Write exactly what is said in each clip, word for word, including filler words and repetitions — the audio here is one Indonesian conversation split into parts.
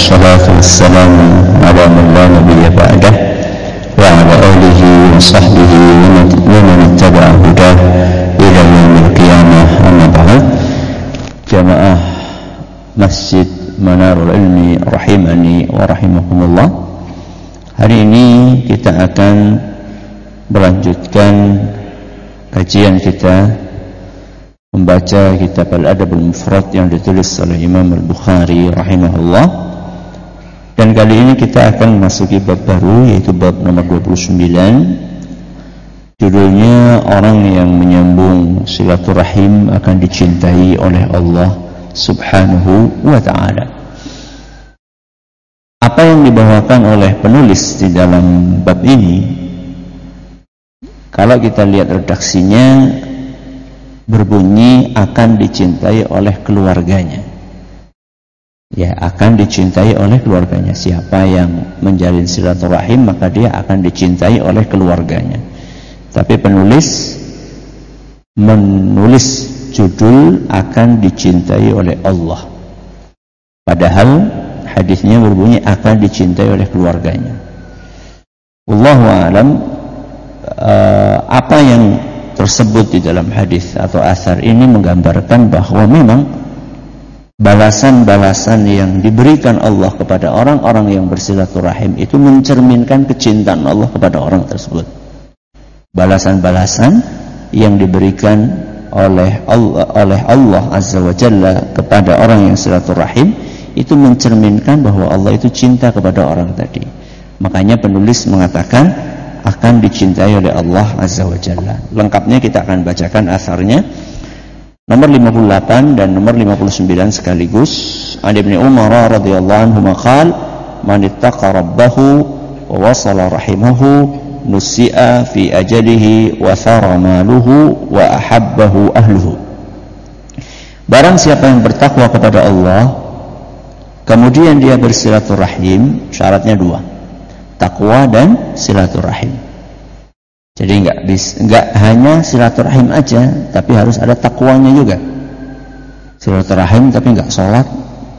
والصلاة والسلام على من لا نبي بعده وعلى آله وصحبه ومن اتبع هداه إلى يوم القيامة. أما بعد، jamaah Masjid Manarul Ilmi rahimani wa rahimakumullah. Hari ini kita akan melanjutkan kajian kita membaca kitab Al-Adab Al-Mufrad yang ditulis oleh Imam Al-Bukhari rahimahullah. Dan kali ini kita akan memasuki bab baru, yaitu bab nomor dua puluh sembilan. Judulnya, orang yang menyambung silaturahim akan dicintai oleh Allah Subhanahu wa ta'ala. Apa yang dibawakan oleh penulis di dalam bab ini, kalau kita lihat redaksinya, berbunyi akan dicintai oleh keluarganya. Ya, akan dicintai oleh keluarganya. Siapa yang menjalin silaturahim, maka dia akan dicintai oleh keluarganya. Tapi penulis menulis judul akan dicintai oleh Allah, padahal hadisnya berbunyi akan dicintai oleh keluarganya. Wallahu a'lam. Uh, apa yang tersebut di dalam hadis atau asar ini menggambarkan bahwa memang balasan-balasan yang diberikan Allah kepada orang-orang yang bersilaturahim itu mencerminkan kecintaan Allah kepada orang tersebut. Balasan-balasan yang diberikan oleh Allah, oleh Allah Azza wa Jalla kepada orang yang silaturahim itu mencerminkan bahwa Allah itu cinta kepada orang tadi. Makanya penulis mengatakan akan dicintai oleh Allah Azza wa Jalla. Lengkapnya kita akan bacakan asarnya nomor lima puluh delapan dan nomor lima puluh sembilan sekaligus. An Ibnu Umar radhiyallahu anhu maqal, man ittaqa rabbahu wa wasala rahimahu nusi'a fi ajalihi wa thara maluhu wa ahabbahu ahluhu. Barang siapa yang bertakwa kepada Allah, kemudian dia bersilaturahim, syaratnya dua, takwa dan silaturahim. Jadi enggak enggak hanya silaturahim aja, tapi harus ada takwanya juga. Silaturahim tapi enggak sholat,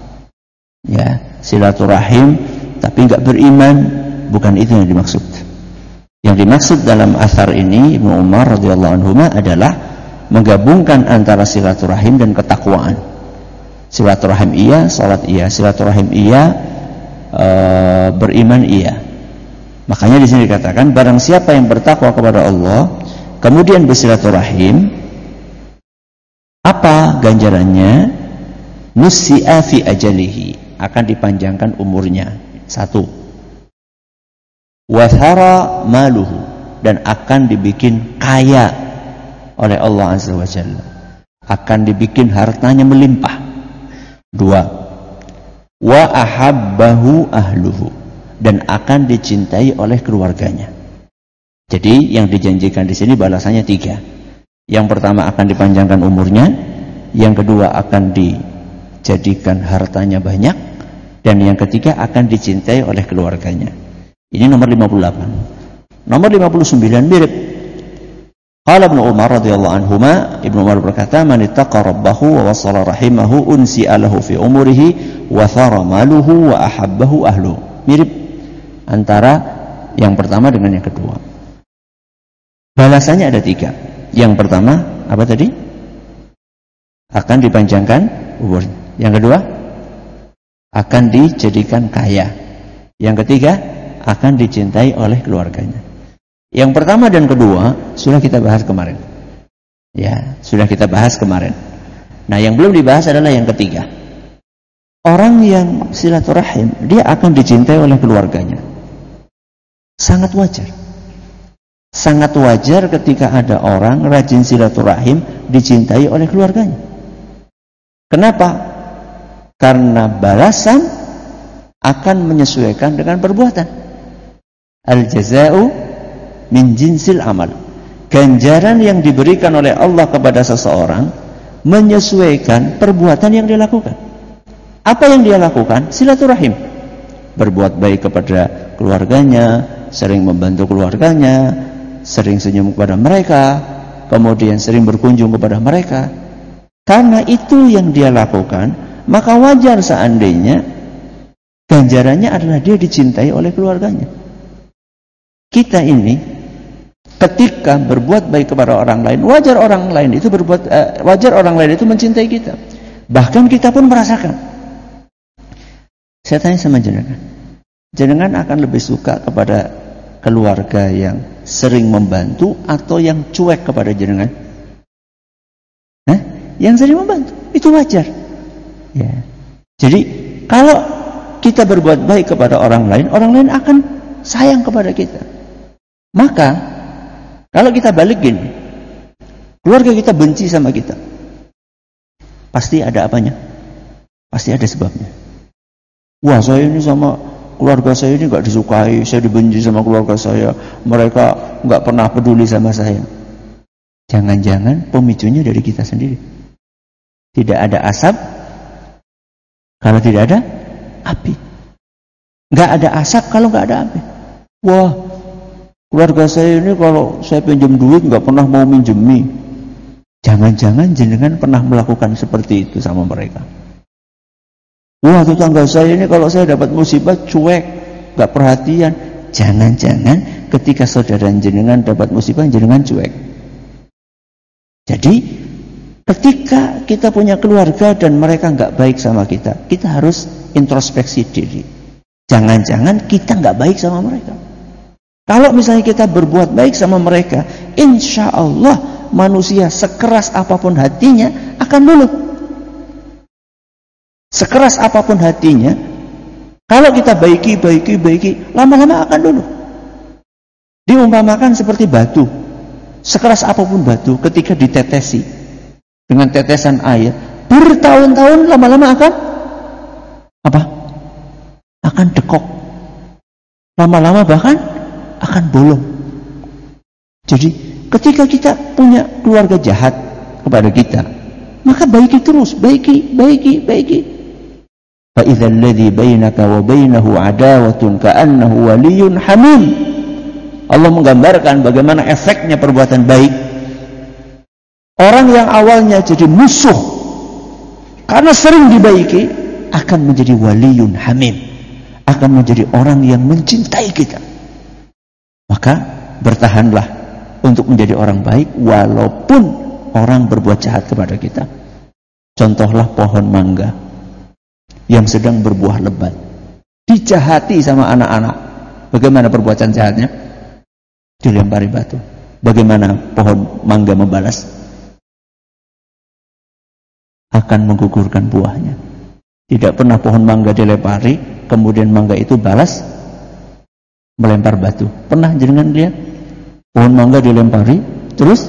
ya, silaturahim tapi enggak beriman, bukan itu yang dimaksud. Yang dimaksud dalam asar ini Ibnu Umar radhiyallahu anhu adalah menggabungkan antara silaturahim dan ketakwaan. Silaturahim iya, salat iya, silaturahim iya, e, beriman iya. Makanya di sini dikatakan barang siapa yang bertakwa kepada Allah kemudian bersilaturahim, apa ganjarannya? Nusi'a fi ajalihi, akan dipanjangkan umurnya. Satu, wathara maluhu, dan akan dibikin kaya oleh Allah Azza wa Jalla, akan dibikin hartanya melimpah. Dua, wa ahabbahu ahluhu, dan akan dicintai oleh keluarganya. Jadi yang dijanjikan di sini balasannya tiga. Yang pertama akan dipanjangkan umurnya, yang kedua akan dijadikan hartanya banyak, dan yang ketiga akan dicintai oleh keluarganya. Ini nomor lima puluh delapan. Nomor lima puluh sembilan mirip. Qala Ibnu Umar radhiyallahu anhuma, Ibnu Umar berkata, man ittaqa rabbahu wa wasala rahimahu unsi'a lahu fi umurihi wa thara maluhu wa ahabbahu ahlu. Mirip antara yang pertama dengan yang kedua. Balasannya ada tiga. Yang pertama apa tadi? Akan dipanjangkan umur. Yang kedua akan dijadikan kaya. Yang ketiga akan dicintai oleh keluarganya. Yang pertama dan kedua sudah kita bahas kemarin. Ya, sudah kita bahas kemarin. Nah, yang belum dibahas adalah yang ketiga. Orang yang silaturahim, dia akan dicintai oleh keluarganya. Sangat wajar. Sangat wajar ketika ada orang rajin silaturahim dicintai oleh keluarganya. Kenapa? Karena balasan akan menyesuaikan dengan perbuatan. Al-jaza'u min jinsil amal. Ganjaran yang diberikan oleh Allah kepada seseorang menyesuaikan perbuatan yang dia lakukan. Apa yang dia lakukan? Silaturahim. Berbuat baik kepada keluarganya, sering membantu keluarganya, sering senyum kepada mereka, kemudian sering berkunjung kepada mereka. Karena itu yang dia lakukan, maka wajar seandainya Ganjarannya adalah dia dicintai oleh keluarganya. Kita ini ketika berbuat baik kepada orang lain, wajar orang lain itu berbuat uh, wajar orang lain itu mencintai kita. Bahkan kita pun merasakan. Saya tanya sama jenengan, jenengan akan lebih suka kepada keluarga yang sering membantu atau yang cuek kepada jenengan? Hah? Yang sering membantu, itu wajar. Ya. Jadi kalau kita berbuat baik kepada orang lain, orang lain akan sayang kepada kita. Maka kalau kita balik gini, keluarga kita benci sama kita, pasti ada apanya? Pasti ada sebabnya. Wah, saya ini sama keluarga saya ini gak disukai, saya dibenci sama keluarga saya, mereka gak pernah peduli sama saya. Jangan-jangan pemicunya dari kita sendiri. Tidak ada asap kalau tidak ada api. Gak ada asap kalau gak ada api. Wah, keluarga saya ini kalau saya pinjam duit gak pernah mau minjemi. Jangan-jangan jenengan pernah melakukan seperti itu sama mereka. Wah, tetangga saya ini kalau saya dapat musibah cuek, gak perhatian. Jangan-jangan ketika saudara jenengan dapat musibah, jenengan cuek. Jadi ketika kita punya keluarga dan mereka gak baik sama kita, kita harus introspeksi diri. Jangan-jangan kita gak baik sama mereka. Kalau misalnya kita berbuat baik sama mereka, insya Allah manusia sekeras apapun hatinya akan luluh. Sekeras apapun hatinya, kalau kita baiki, baiki, baiki, lama-lama akan luluh. Diumpamakan seperti batu. Sekeras apapun batu, ketika ditetesi dengan tetesan air, bertahun-tahun lama-lama akan apa? Akan dekok. Lama-lama bahkan akan bolong. Jadi ketika kita punya keluarga jahat kepada kita, maka baiki terus, baiki, baiki, baiki. Fa idzal ladzi bainaka wa bainahu adawatun ka'annahu waliyyun hamim. Allah menggambarkan bagaimana efeknya perbuatan baik. Orang yang awalnya jadi musuh karena sering dibaiki akan menjadi waliyun hamim, akan menjadi orang yang mencintai kita. Maka bertahanlah untuk menjadi orang baik walaupun orang berbuat jahat kepada kita. Contohlah pohon mangga yang sedang berbuah lebat, dijahati sama anak-anak. Bagaimana perbuatan jahatnya? Dilempari batu. Bagaimana pohon mangga membalas? Akan menggugurkan buahnya. Tidak pernah pohon mangga dilempari kemudian mangga itu balas melempar batu. Pernah jenengan lihat pohon mangga dilempari terus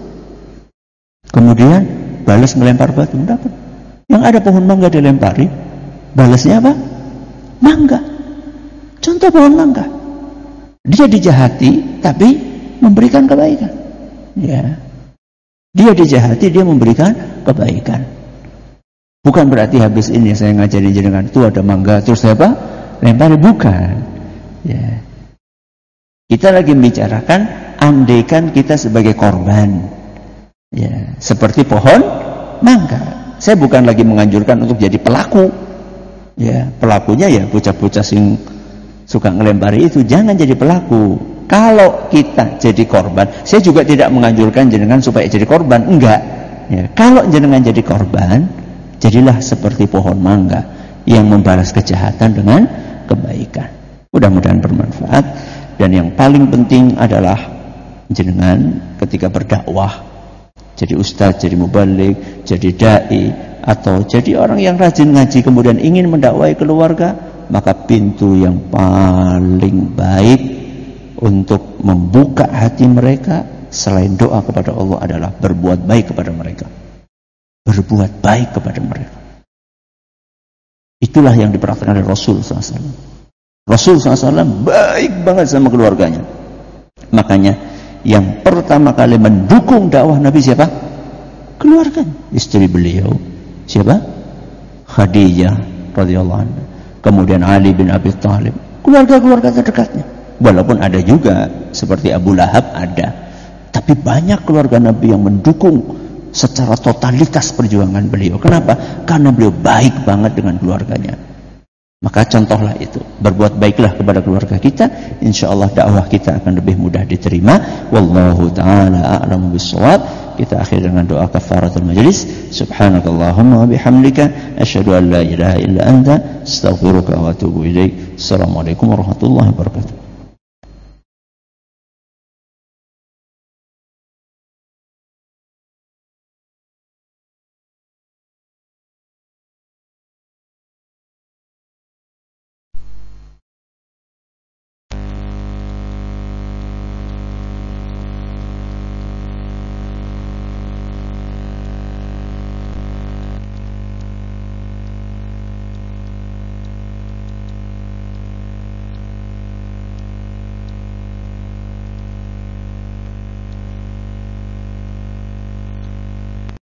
kemudian balas melempar batu? Tidak pernah. Yang ada pohon mangga dilempari, balasnya apa? Mangga. Contoh pohon mangga. Dia dijahati tapi memberikan kebaikan. Ya. Dia dijahati, dia memberikan kebaikan. Bukan berarti habis ini saya ngajarin jenengan itu ada mangga terus saya apa? Lempari, bukan. Ya. Kita lagi membicarakan andaikan kita sebagai korban. Ya, seperti pohon mangga. Saya bukan lagi menganjurkan untuk jadi pelaku. Ya, pelakunya ya bocah-bocah sing suka ngelempari itu, jangan jadi pelaku. Kalau kita jadi korban, saya juga tidak menganjurkan jenengan supaya jadi korban, enggak. Ya, kalau jenengan jadi korban, jadilah seperti pohon mangga yang membalas kejahatan dengan kebaikan. Mudah-mudahan bermanfaat. Dan yang paling penting adalah jenengan ketika berdakwah, jadi ustadz, jadi mubalik, jadi dai, atau jadi orang yang rajin ngaji kemudian ingin mendakwai keluarga, maka pintu yang paling baik untuk membuka hati mereka selain doa kepada Allah adalah berbuat baik kepada mereka. Berbuat baik kepada mereka. Itulah yang dipraktikkan oleh Rasul sallallahu alaihi wasallam. Rasul sallallahu alaihi wasallam baik banget sama keluarganya. Makanya yang pertama kali mendukung dakwah Nabi siapa? Keluarga. Istri beliau siapa? Khadijah radhiyallahu anha. Kemudian Ali bin Abi Thalib. Keluarga-keluarga terdekatnya. Walaupun ada juga seperti Abu Lahab ada. Tapi banyak keluarga Nabi yang mendukung secara totalitas perjuangan beliau. Kenapa? Karena beliau baik banget dengan keluarganya. Maka contohlah itu, berbuat baiklah kepada keluarga kita, insyaallah dakwah kita akan lebih mudah diterima. Wallahu taala a'lamu bissawab. Kita akhir dengan doa kafaratul majlis. Subhanakallahumma wa bihamdika asyhadu an la ilaha illa anta astaghfiruka wa atubu ilaik. Assalamualaikum warahmatullahi wabarakatuh.